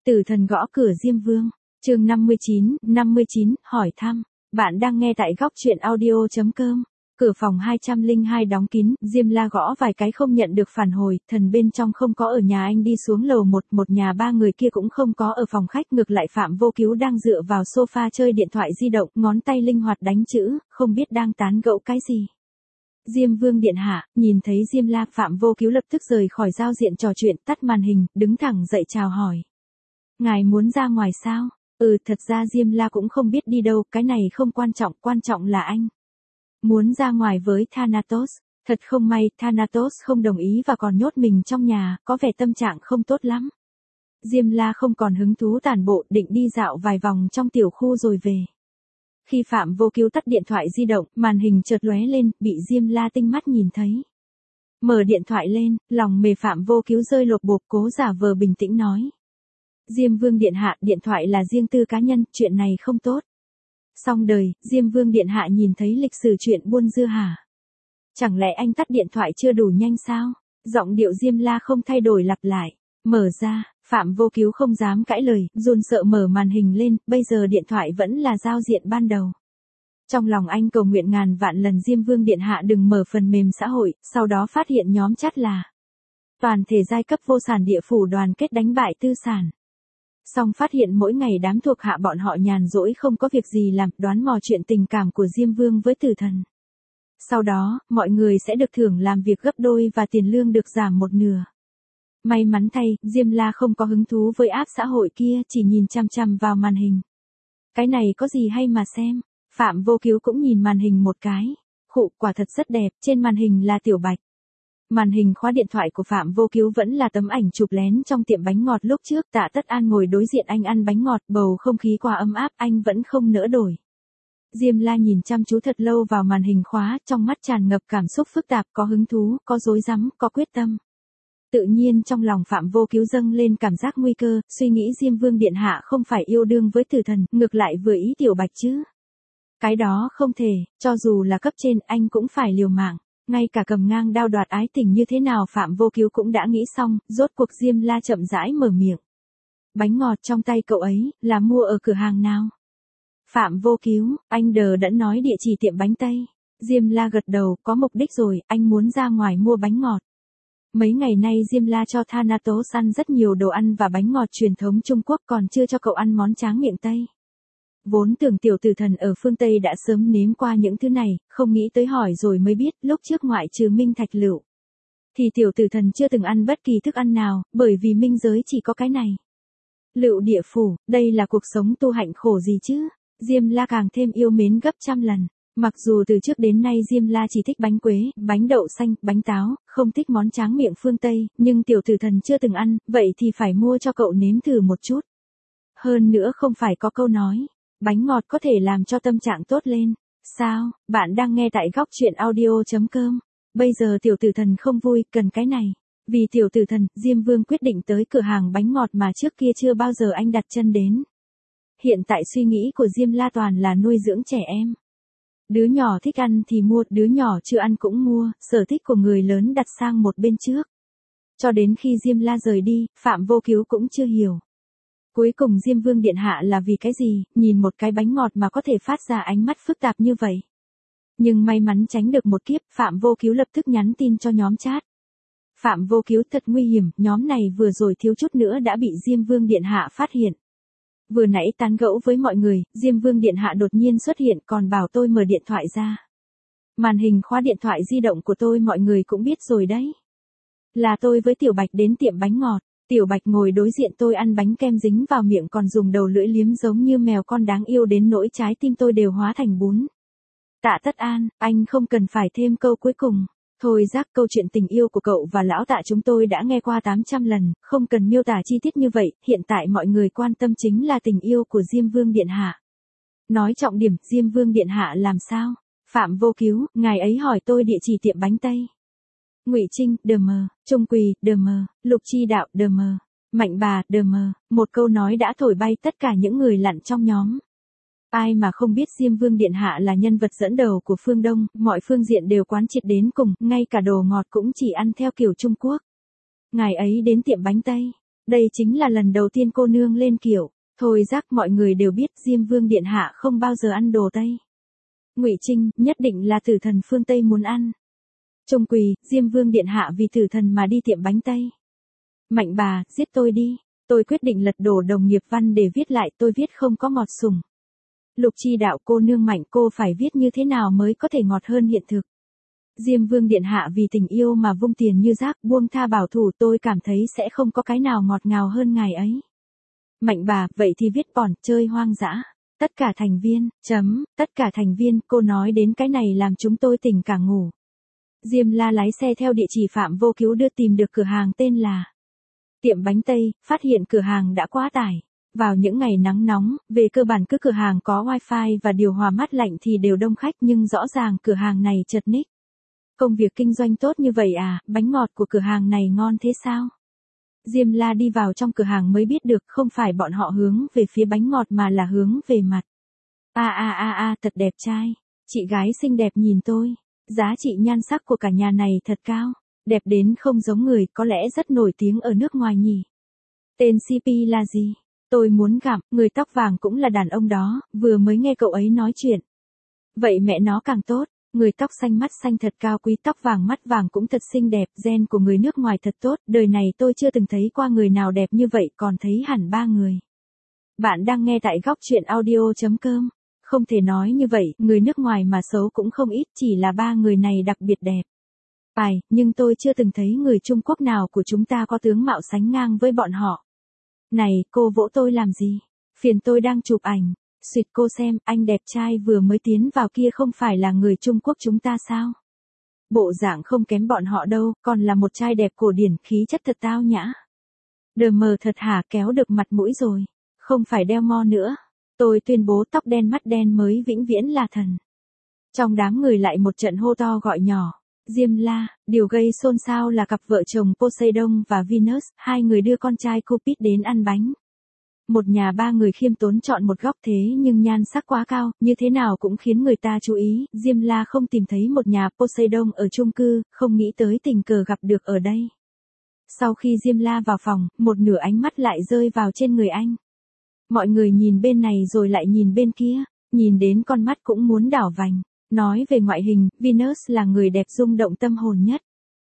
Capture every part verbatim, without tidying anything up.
Tử thần gõ cửa Diêm Vương. Chương năm mươi chín, năm mươi chín, hỏi thăm. Bạn đang nghe tại góc truyện audio chấm com. Cửa phòng hai trăm lẻ hai đóng kín, Diêm La gõ vài cái không nhận được phản hồi, thần bên trong không có ở nhà anh đi xuống lầu một, một nhà ba người kia cũng không có ở phòng khách, ngược lại Phạm Vô Cứu đang dựa vào sofa chơi điện thoại di động, ngón tay linh hoạt đánh chữ, không biết đang tán gẫu cái gì. Diêm Vương điện hạ, nhìn thấy Diêm La, Phạm Vô Cứu lập tức rời khỏi giao diện trò chuyện, tắt màn hình, đứng thẳng dậy chào hỏi. Ngài muốn ra ngoài sao? Ừ, thật ra Diêm La cũng không biết đi đâu, cái này không quan trọng, quan trọng là anh muốn ra ngoài với Thanatos. Thật không may, Thanatos không đồng ý và còn nhốt mình trong nhà, có vẻ tâm trạng không tốt lắm. Diêm La không còn hứng thú tản bộ, định đi dạo vài vòng trong tiểu khu rồi về. Khi Phạm Vô Cứu tắt điện thoại di động, màn hình chợt lóe lên, bị Diêm La tinh mắt nhìn thấy. Mở điện thoại lên, lòng mề Phạm Vô Cứu rơi lột bột, cố giả vờ bình tĩnh nói. Diêm Vương điện hạ, điện thoại là riêng tư cá nhân, chuyện này không tốt. Xong đời, Diêm Vương điện hạ nhìn thấy lịch sử chuyện buôn dưa hả? Chẳng lẽ anh tắt điện thoại chưa đủ nhanh sao? Giọng điệu Diêm La không thay đổi lặp lại. Mở ra, Phạm Vô Cứu không dám cãi lời, run sợ mở màn hình lên, bây giờ điện thoại vẫn là giao diện ban đầu. Trong lòng anh cầu nguyện ngàn vạn lần Diêm Vương điện hạ đừng mở phần mềm xã hội, sau đó phát hiện nhóm chat là toàn thể giai cấp vô sản địa phủ đoàn kết đánh bại tư sản. Xong phát hiện mỗi ngày đám thuộc hạ bọn họ nhàn rỗi không có việc gì làm, đoán mò chuyện tình cảm của Diêm Vương với tử thần. Sau đó, mọi người sẽ được thưởng làm việc gấp đôi và tiền lương được giảm một nửa. May mắn thay, Diêm La không có hứng thú với app xã hội kia, chỉ nhìn chăm chăm vào màn hình. Cái này có gì hay mà xem? Phạm Vô Cứu cũng nhìn màn hình một cái. Khụ, quả thật rất đẹp, trên màn hình là Tiểu Bạch. Màn hình khóa điện thoại của Phạm Vô Cứu vẫn là tấm ảnh chụp lén trong tiệm bánh ngọt lúc trước, Tạ Tất An ngồi đối diện anh ăn bánh ngọt, bầu không khí quá ấm áp, anh vẫn không nỡ đổi. Diêm La nhìn chăm chú thật lâu vào màn hình khóa, trong mắt tràn ngập cảm xúc phức tạp, có hứng thú, có rối rắm, có quyết tâm. Tự nhiên trong lòng Phạm Vô Cứu dâng lên cảm giác nguy cơ, suy nghĩ Diêm Vương điện hạ không phải yêu đương với tử thần, ngược lại vừa ý Tiểu Bạch chứ. Cái đó không thể, cho dù là cấp trên, anh cũng phải liều mạng. Ngay cả cầm ngang đao đoạt ái tình như thế nào Phạm Vô Cứu cũng đã nghĩ xong, rốt cuộc Diêm La chậm rãi mở miệng. Bánh ngọt trong tay cậu ấy, là mua ở cửa hàng nào? Phạm Vô Cứu, anh đờ đẫn nói địa chỉ tiệm bánh Tây. Diêm La gật đầu, có mục đích rồi, anh muốn ra ngoài mua bánh ngọt. Mấy ngày nay Diêm La cho Thanatos ăn rất nhiều đồ ăn và bánh ngọt truyền thống Trung Quốc, còn chưa cho cậu ăn món tráng miệng Tây. Vốn tưởng tiểu tử thần ở phương Tây đã sớm nếm qua những thứ này, không nghĩ tới hỏi rồi mới biết, lúc trước ngoại trừ Minh Thạch Lựu thì tiểu tử thần chưa từng ăn bất kỳ thức ăn nào, bởi vì minh giới chỉ có cái này. Lựu địa phủ, đây là cuộc sống tu hạnh khổ gì chứ? Diêm La càng thêm yêu mến gấp trăm lần. Mặc dù từ trước đến nay Diêm La chỉ thích bánh quế, bánh đậu xanh, bánh táo, không thích món tráng miệng phương Tây, nhưng tiểu tử thần chưa từng ăn, vậy thì phải mua cho cậu nếm thử một chút. Hơn nữa không phải có câu nói, bánh ngọt có thể làm cho tâm trạng tốt lên. Sao, bạn đang nghe tại góc truyện audio chấm com. Bây giờ tiểu tử thần không vui, cần cái này. Vì tiểu tử thần, Diêm Vương quyết định tới cửa hàng bánh ngọt mà trước kia chưa bao giờ anh đặt chân đến. Hiện tại suy nghĩ của Diêm La toàn là nuôi dưỡng trẻ em. Đứa nhỏ thích ăn thì mua, đứa nhỏ chưa ăn cũng mua, sở thích của người lớn đặt sang một bên trước. Cho đến khi Diêm La rời đi, Phạm Vô Cứu cũng chưa hiểu. Cuối cùng Diêm Vương điện hạ là vì cái gì, nhìn một cái bánh ngọt mà có thể phát ra ánh mắt phức tạp như vậy. Nhưng may mắn tránh được một kiếp, Phạm Vô Cứu lập tức nhắn tin cho nhóm chat. Phạm Vô Cứu thật nguy hiểm, nhóm này vừa rồi thiếu chút nữa đã bị Diêm Vương điện hạ phát hiện. Vừa nãy tán gẫu với mọi người, Diêm Vương điện hạ đột nhiên xuất hiện còn bảo tôi mở điện thoại ra. Màn hình khóa điện thoại di động của tôi mọi người cũng biết rồi đấy. Là tôi với Tiểu Bạch đến tiệm bánh ngọt. Tiểu Bạch ngồi đối diện tôi ăn bánh kem dính vào miệng còn dùng đầu lưỡi liếm giống như mèo con đáng yêu đến nỗi trái tim tôi đều hóa thành bún. Tạ Tất An, anh không cần phải thêm câu cuối cùng. Thôi rác, câu chuyện tình yêu của cậu và lão Tạ chúng tôi đã nghe qua tám trăm lần, không cần miêu tả chi tiết như vậy, hiện tại mọi người quan tâm chính là tình yêu của Diêm Vương điện hạ. Nói trọng điểm, Diêm Vương điện hạ làm sao? Phạm Vô Cứu, ngài ấy hỏi tôi địa chỉ tiệm bánh Tây. Ngụy Trinh, đờ mờ, Trung Quỳ, đờ mờ, Lục Chi Đạo, đờ mờ, Mạnh Bà, đờ mờ, một câu nói đã thổi bay tất cả những người lặn trong nhóm. Ai mà không biết Diêm Vương điện hạ là nhân vật dẫn đầu của phương Đông, mọi phương diện đều quán triệt đến cùng, ngay cả đồ ngọt cũng chỉ ăn theo kiểu Trung Quốc. Ngài ấy đến tiệm bánh Tây, Đây chính là lần đầu tiên cô nương lên kiệu. Thôi rắc, mọi người đều biết Diêm Vương điện hạ không bao giờ ăn đồ Tây. Ngụy Trinh, nhất định là tử thần phương Tây muốn ăn. Trung Quỳ, Diêm Vương điện hạ vì tử thần mà đi tiệm bánh Tây. Mạnh bà, giết tôi đi. Tôi quyết định lật đổ đồng nghiệp văn để viết lại, tôi viết không có ngọt sủng. Lục Chi đạo, cô nương Mạnh, cô phải viết như thế nào mới có thể ngọt hơn hiện thực. Diêm Vương điện hạ vì tình yêu mà vung tiền như rác, buông tha bảo thủ, tôi cảm thấy sẽ không có cái nào ngọt ngào hơn ngài ấy. Mạnh bà, vậy thì viết bỏn, chơi hoang dã. Tất cả thành viên, chấm, tất cả thành viên, cô nói đến cái này làm chúng tôi tỉnh cả ngủ. Diêm La lái xe theo địa chỉ Phạm Vô Cứu đưa tìm được cửa hàng tên là Tiệm Bánh Tây, phát hiện cửa hàng đã quá tải. Vào những ngày nắng nóng, về cơ bản cứ cửa hàng có wifi và điều hòa mát lạnh thì đều đông khách, nhưng rõ ràng cửa hàng này chật ních. Công việc kinh doanh tốt như vậy à, bánh ngọt của cửa hàng này ngon thế sao? Diêm La đi vào trong cửa hàng mới biết được không phải bọn họ hướng về phía bánh ngọt mà là hướng về mặt. A a a a, thật đẹp trai. Chị gái xinh đẹp nhìn tôi. Giá trị nhan sắc của cả nhà này thật cao. Đẹp đến không giống người, có lẽ rất nổi tiếng ở nước ngoài nhỉ. Tên xê pê là gì? Tôi muốn gặp, người tóc vàng cũng là đàn ông đó, vừa mới nghe cậu ấy nói chuyện. Vậy mẹ nó càng tốt. Người tóc xanh mắt xanh thật cao quý, tóc vàng mắt vàng cũng thật xinh đẹp, gen của người nước ngoài thật tốt, đời này tôi chưa từng thấy qua người nào đẹp như vậy, còn thấy hẳn ba người. Bạn đang nghe tại góc truyện audio chấm com. Không thể nói như vậy, người nước ngoài mà xấu cũng không ít, chỉ là ba người này đặc biệt đẹp. Phải, nhưng tôi chưa từng thấy người Trung Quốc nào của chúng ta có tướng mạo sánh ngang với bọn họ. Này, cô vỗ tôi làm gì? Phiền tôi đang chụp ảnh. Xuyệt cô xem, anh đẹp trai vừa mới tiến vào kia không phải là người Trung Quốc chúng ta sao? Bộ dạng không kém bọn họ đâu, còn là một trai đẹp cổ điển, khí chất thật tao nhã. Đờ mờ thật hả, kéo được mặt mũi rồi. Không phải đeo mo nữa. Tôi tuyên bố tóc đen mắt đen mới vĩnh viễn là thần. Trong đám người lại một trận hô to gọi nhỏ. Diêm La, điều gây xôn xao là cặp vợ chồng Poseidon và Venus, hai người đưa con trai Cupid đến ăn bánh. Một nhà ba người khiêm tốn chọn một góc thế nhưng nhan sắc quá cao, như thế nào cũng khiến người ta chú ý, Diêm La không tìm thấy một nhà Poseidon ở chung cư, không nghĩ tới tình cờ gặp được ở đây. Sau khi Diêm La vào phòng, một nửa ánh mắt lại rơi vào trên người anh. Mọi người nhìn bên này rồi lại nhìn bên kia, nhìn đến con mắt cũng muốn đảo vành. Nói về ngoại hình, Venus là người đẹp rung động tâm hồn nhất.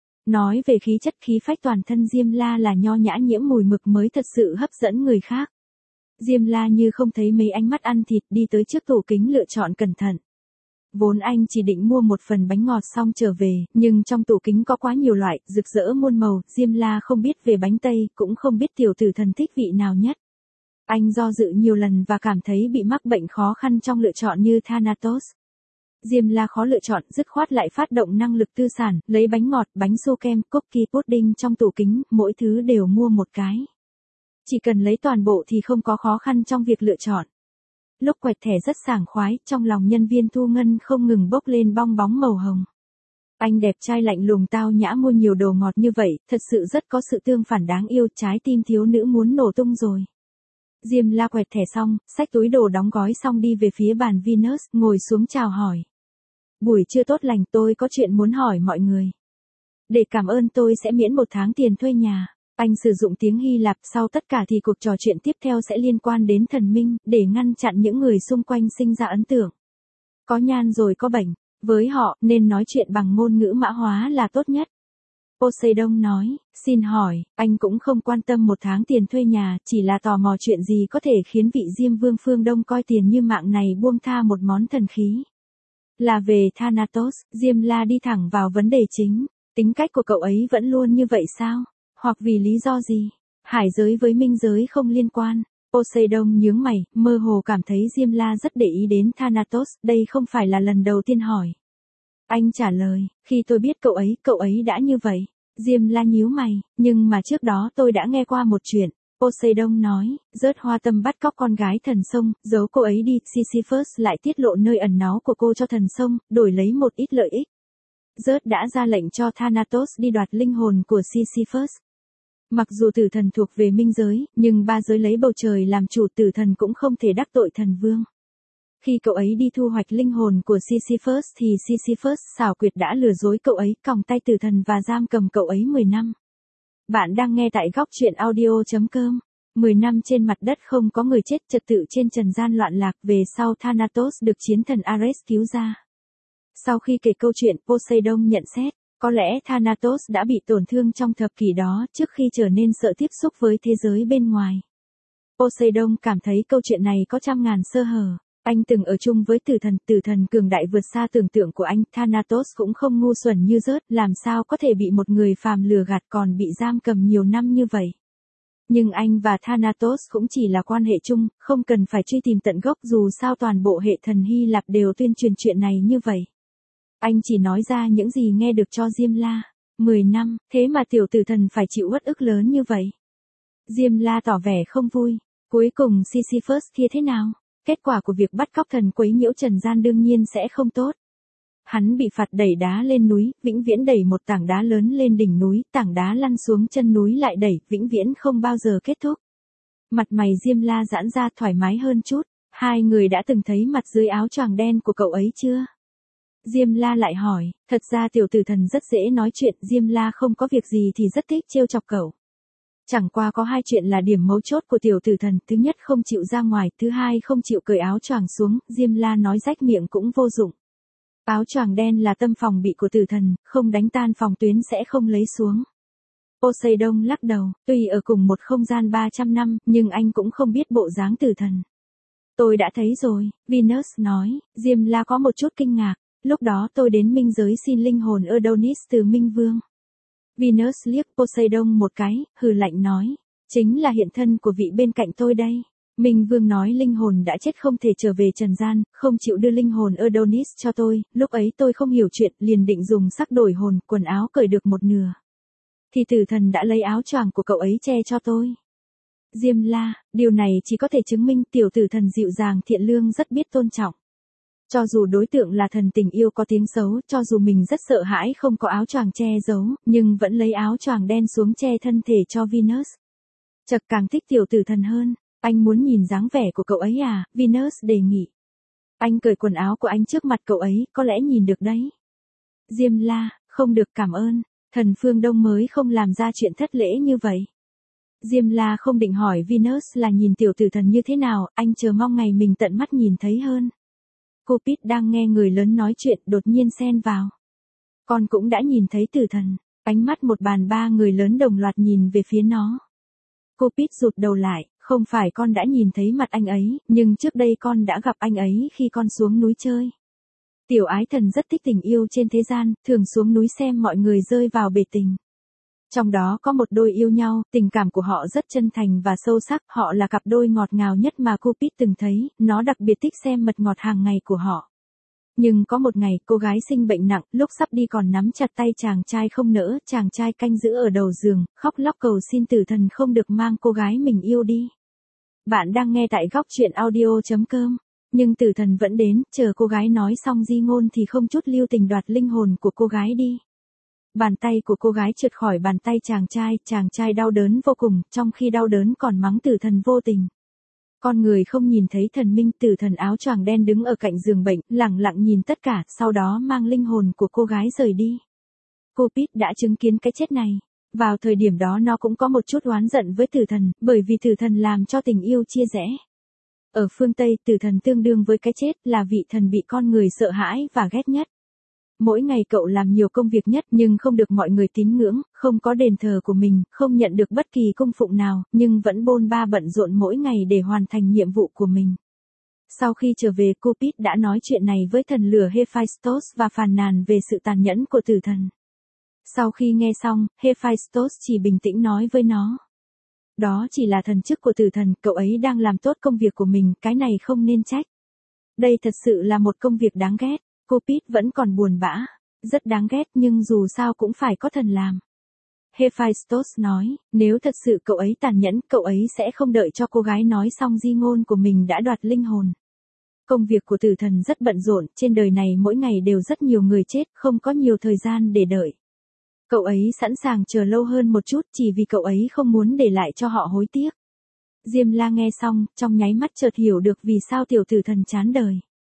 Nói về khí chất khí phách toàn thân, Diêm La là nho nhã nhiễm mùi mực mới thật sự hấp dẫn người khác. Diêm La như không thấy mấy ánh mắt ăn thịt, đi tới trước tủ kính lựa chọn cẩn thận. Vốn anh chỉ định mua một phần bánh ngọt xong trở về, nhưng trong tủ kính có quá nhiều loại, rực rỡ muôn màu, Diêm La không biết về bánh Tây, cũng không biết tiểu tử thần thích vị nào nhất. Anh do dự nhiều lần và cảm thấy bị mắc bệnh khó khăn trong lựa chọn như Thanatos. Diêm La khó lựa chọn, dứt khoát lại phát động năng lực tư sản, lấy bánh ngọt, bánh su kem, cookie pudding trong tủ kính, mỗi thứ đều mua một cái. Chỉ cần lấy toàn bộ thì không có khó khăn trong việc lựa chọn. Lúc quẹt thẻ rất sảng khoái, trong lòng nhân viên thu ngân không ngừng bốc lên bong bóng màu hồng. Anh đẹp trai lạnh lùng tao nhã mua nhiều đồ ngọt như vậy, thật sự rất có sự tương phản đáng yêu, trái tim thiếu nữ muốn nổ tung rồi. Diêm La quẹt thẻ xong, xách túi đồ đóng gói xong đi về phía bàn Venus, ngồi xuống chào hỏi. Buổi trưa tốt lành, tôi có chuyện muốn hỏi mọi người. Để cảm ơn tôi sẽ miễn một tháng tiền thuê nhà. Anh sử dụng tiếng Hy Lạp, sau tất cả thì cuộc trò chuyện tiếp theo sẽ liên quan đến thần minh, để ngăn chặn những người xung quanh sinh ra ấn tượng. Có nhan rồi có bệnh, với họ nên nói chuyện bằng ngôn ngữ mã hóa là tốt nhất. Poseidon nói, xin hỏi, anh cũng không quan tâm một tháng tiền thuê nhà, chỉ là tò mò chuyện gì có thể khiến vị Diêm Vương phương Đông coi tiền như mạng này buông tha một món thần khí. Là về Thanatos, Diêm La đi thẳng vào vấn đề chính, tính cách của cậu ấy vẫn luôn như vậy sao? Hoặc vì lý do gì? Hải giới với minh giới không liên quan. Poseidon nhướng mày, mơ hồ cảm thấy Diêm La rất để ý đến Thanatos, đây không phải là lần đầu tiên hỏi. Anh trả lời, khi tôi biết cậu ấy, cậu ấy đã như vậy. Diêm La nhíu mày, nhưng mà trước đó tôi đã nghe qua một chuyện. Poseidon nói, Rớt hoa tâm bắt cóc con gái thần sông, giấu cô ấy đi, Sisyphus lại tiết lộ nơi ẩn náu của cô cho thần sông, đổi lấy một ít lợi ích. Rớt đã ra lệnh cho Thanatos đi đoạt linh hồn của Sisyphus. Mặc dù tử thần thuộc về minh giới, nhưng ba giới lấy bầu trời làm chủ, tử thần cũng không thể đắc tội thần vương. Khi cậu ấy đi thu hoạch linh hồn của Sisyphus thì Sisyphus xảo quyệt đã lừa dối cậu ấy, còng tay tử thần và giam cầm cậu ấy mười năm. Bạn đang nghe tại góc chuyện audio chấm com. mười năm trên mặt đất không có người chết, trật tự trên trần gian loạn lạc, về sau Thanatos được chiến thần Ares cứu ra. Sau khi kể câu chuyện, Poseidon nhận xét, có lẽ Thanatos đã bị tổn thương trong thập kỷ đó trước khi trở nên sợ tiếp xúc với thế giới bên ngoài. Poseidon cảm thấy câu chuyện này có trăm ngàn sơ hở. Anh từng ở chung với tử thần, tử thần cường đại vượt xa tưởng tượng của anh, Thanatos cũng không ngu xuẩn như rớt, làm sao có thể bị một người phàm lừa gạt còn bị giam cầm nhiều năm như vậy. Nhưng anh và Thanatos cũng chỉ là quan hệ chung, không cần phải truy tìm tận gốc, dù sao toàn bộ hệ thần Hy Lạp đều tuyên truyền chuyện này như vậy. Anh chỉ nói ra những gì nghe được cho Diêm La. mười năm, thế mà tiểu tử thần phải chịu uất ức lớn như vậy. Diêm La tỏ vẻ không vui. Cuối cùng Sisyphus kia thế nào? Kết quả của việc bắt cóc thần quấy nhiễu trần gian đương nhiên sẽ không tốt. Hắn bị phạt đẩy đá lên núi, vĩnh viễn đẩy một tảng đá lớn lên đỉnh núi, tảng đá lăn xuống chân núi lại đẩy, vĩnh viễn không bao giờ kết thúc. Mặt mày Diêm La giãn ra thoải mái hơn chút. Hai người đã từng thấy mặt dưới áo choàng đen của cậu ấy chưa? Diêm La lại hỏi, thật ra tiểu tử thần rất dễ nói chuyện, Diêm La không có việc gì thì rất thích trêu chọc cậu. Chẳng qua có hai chuyện là điểm mấu chốt của tiểu tử thần, thứ nhất không chịu ra ngoài, thứ hai không chịu cởi áo choàng xuống, Diêm La nói rách miệng cũng vô dụng. Áo choàng đen là tâm phòng bị của tử thần, không đánh tan phòng tuyến sẽ không lấy xuống. Poseidon lắc đầu, tuy ở cùng một không gian ba trăm năm, nhưng anh cũng không biết bộ dáng tử thần. Tôi đã thấy rồi, Venus nói. Diêm La có một chút kinh ngạc, lúc đó tôi đến minh giới xin linh hồn Adonis từ Minh Vương. Venus liếc Poseidon một cái, hừ lạnh nói, chính là hiện thân của vị bên cạnh tôi đây. Minh Vương nói linh hồn đã chết không thể trở về trần gian, không chịu đưa linh hồn Adonis cho tôi, lúc ấy tôi không hiểu chuyện, liền định dùng sắc đổi hồn, quần áo cởi được một nửa. Thì tử thần đã lấy áo choàng của cậu ấy che cho tôi. Diêm La, điều này chỉ có thể chứng minh tiểu tử thần dịu dàng thiện lương rất biết tôn trọng. Cho dù đối tượng là thần tình yêu có tiếng xấu, cho dù mình rất sợ hãi không có áo choàng che giấu, nhưng vẫn lấy áo choàng đen xuống che thân thể cho Venus. Chật càng thích tiểu tử thần hơn. Anh muốn nhìn dáng vẻ của cậu ấy à? Venus đề nghị. Anh cởi quần áo của anh trước mặt cậu ấy, có lẽ nhìn được đấy. Diêm La, không được, cảm ơn. Thần phương Đông mới không làm ra chuyện thất lễ như vậy. Diêm La không định hỏi Venus là nhìn tiểu tử thần như thế nào, anh chờ mong ngày mình tận mắt nhìn thấy hơn. Cupid đang nghe người lớn nói chuyện đột nhiên xen vào. Con cũng đã nhìn thấy tử thần. Ánh mắt một bàn ba người lớn đồng loạt nhìn về phía nó. Cupid rụt đầu lại, không phải con đã nhìn thấy mặt anh ấy, nhưng trước đây con đã gặp anh ấy khi con xuống núi chơi. Tiểu ái thần rất thích tình yêu trên thế gian, thường xuống núi xem mọi người rơi vào bể tình. Trong đó có một đôi yêu nhau, tình cảm của họ rất chân thành và sâu sắc, họ là cặp đôi ngọt ngào nhất mà Cupid từng thấy, nó đặc biệt thích xem mật ngọt hàng ngày của họ. Nhưng có một ngày, cô gái sinh bệnh nặng, lúc sắp đi còn nắm chặt tay chàng trai không nỡ, chàng trai canh giữ ở đầu giường, khóc lóc cầu xin tử thần không được mang cô gái mình yêu đi. Bạn đang nghe tại góc chuyện audio chấm com. Nhưng tử thần vẫn đến, chờ cô gái nói xong di ngôn thì không chút lưu tình đoạt linh hồn của cô gái đi. Bàn tay của cô gái trượt khỏi bàn tay chàng trai, chàng trai đau đớn vô cùng, trong khi đau đớn còn mắng tử thần vô tình. Con người không nhìn thấy thần minh, tử thần áo choàng đen đứng ở cạnh giường bệnh, lặng lặng nhìn tất cả, sau đó mang linh hồn của cô gái rời đi. Cupid đã chứng kiến cái chết này. Vào thời điểm đó nó cũng có một chút oán giận với tử thần, bởi vì tử thần làm cho tình yêu chia rẽ. Ở phương Tây, tử thần tương đương với cái chết, là vị thần bị con người sợ hãi và ghét nhất. Mỗi ngày cậu làm nhiều công việc nhất nhưng không được mọi người tín ngưỡng, không có đền thờ của mình, không nhận được bất kỳ cung phụng nào, nhưng vẫn bôn ba bận rộn mỗi ngày để hoàn thành nhiệm vụ của mình. Sau khi trở về, Cupid đã nói chuyện này với thần lửa Hephaistos và phàn nàn về sự tàn nhẫn của tử thần. Sau khi nghe xong, Hephaistos chỉ bình tĩnh nói với nó. Đó chỉ là thần chức của tử thần, cậu ấy đang làm tốt công việc của mình, cái này không nên trách. Đây thật sự là một công việc đáng ghét. Cupid vẫn còn buồn bã. Rất đáng ghét nhưng dù sao cũng phải có thần làm. Hephaistos nói, nếu thật sự cậu ấy tàn nhẫn, cậu ấy sẽ không đợi cho cô gái nói xong di ngôn của mình đã đoạt linh hồn. Công việc của tử thần rất bận rộn, trên đời này mỗi ngày đều rất nhiều người chết, không có nhiều thời gian để đợi. Cậu ấy sẵn sàng chờ lâu hơn một chút chỉ vì cậu ấy không muốn để lại cho họ hối tiếc. Diêm La nghe xong, trong nháy mắt chợt hiểu được vì sao tiểu tử thần chán đời.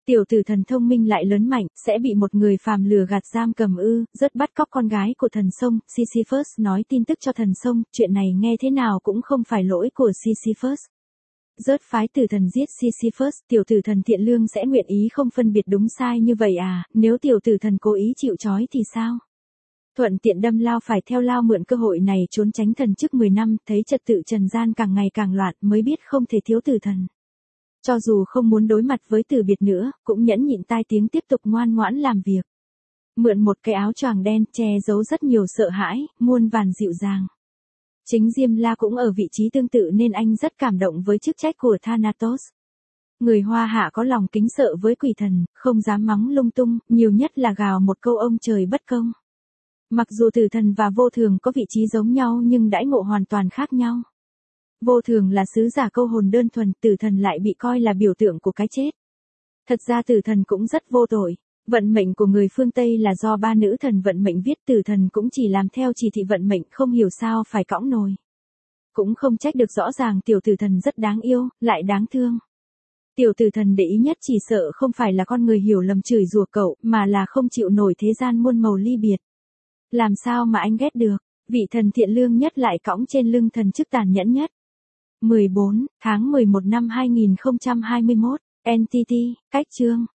Tiểu tử thần thông minh lại lớn mạnh, sẽ bị một người phàm lừa gạt giam cầm ư, rớt bắt cóc con gái của thần sông. Sisyphus nói tin tức cho thần sông, chuyện này nghe thế nào cũng không phải lỗi của Sisyphus. Rớt phái tử thần giết Sisyphus, tiểu tử thần thiện lương sẽ nguyện ý không phân biệt đúng sai như vậy à, nếu tiểu tử thần cố ý chịu trói thì sao? Thuận tiện đâm lao phải theo lao mượn cơ hội này trốn tránh thần chức mười năm, thấy trật tự trần gian càng ngày càng loạn mới biết không thể thiếu tử thần. Cho dù không muốn đối mặt với từ biệt nữa, cũng nhẫn nhịn tai tiếng tiếp tục ngoan ngoãn làm việc. Mượn một cái áo choàng đen che giấu rất nhiều sợ hãi, muôn vàn dịu dàng. Chính Diêm La cũng ở vị trí tương tự nên anh rất cảm động với chức trách của Thanatos. Người Hoa Hạ có lòng kính sợ với quỷ thần, không dám mắng lung tung, nhiều nhất là gào một câu ông trời bất công. Mặc dù tử thần và vô thường có vị trí giống nhau nhưng đãi ngộ hoàn toàn khác nhau. Vô thường là sứ giả câu hồn đơn thuần, tử thần lại bị coi là biểu tượng của cái chết. Thật ra tử thần cũng rất vô tội. Vận mệnh của người phương Tây là do ba nữ thần vận mệnh viết, tử thần cũng chỉ làm theo chỉ thị vận mệnh, không hiểu sao phải cõng nồi. Cũng không trách được, rõ ràng tiểu tử thần rất đáng yêu, lại đáng thương. Tiểu tử thần để ý nhất chỉ sợ không phải là con người hiểu lầm chửi rủa cậu, mà là không chịu nổi thế gian muôn màu ly biệt. Làm sao mà anh ghét được, vị thần thiện lương nhất lại cõng trên lưng thần chức tàn nhẫn nhất. mười bốn tháng mười một năm hai nghìn không trăm hai mươi mốt, en tê tê, cách chương.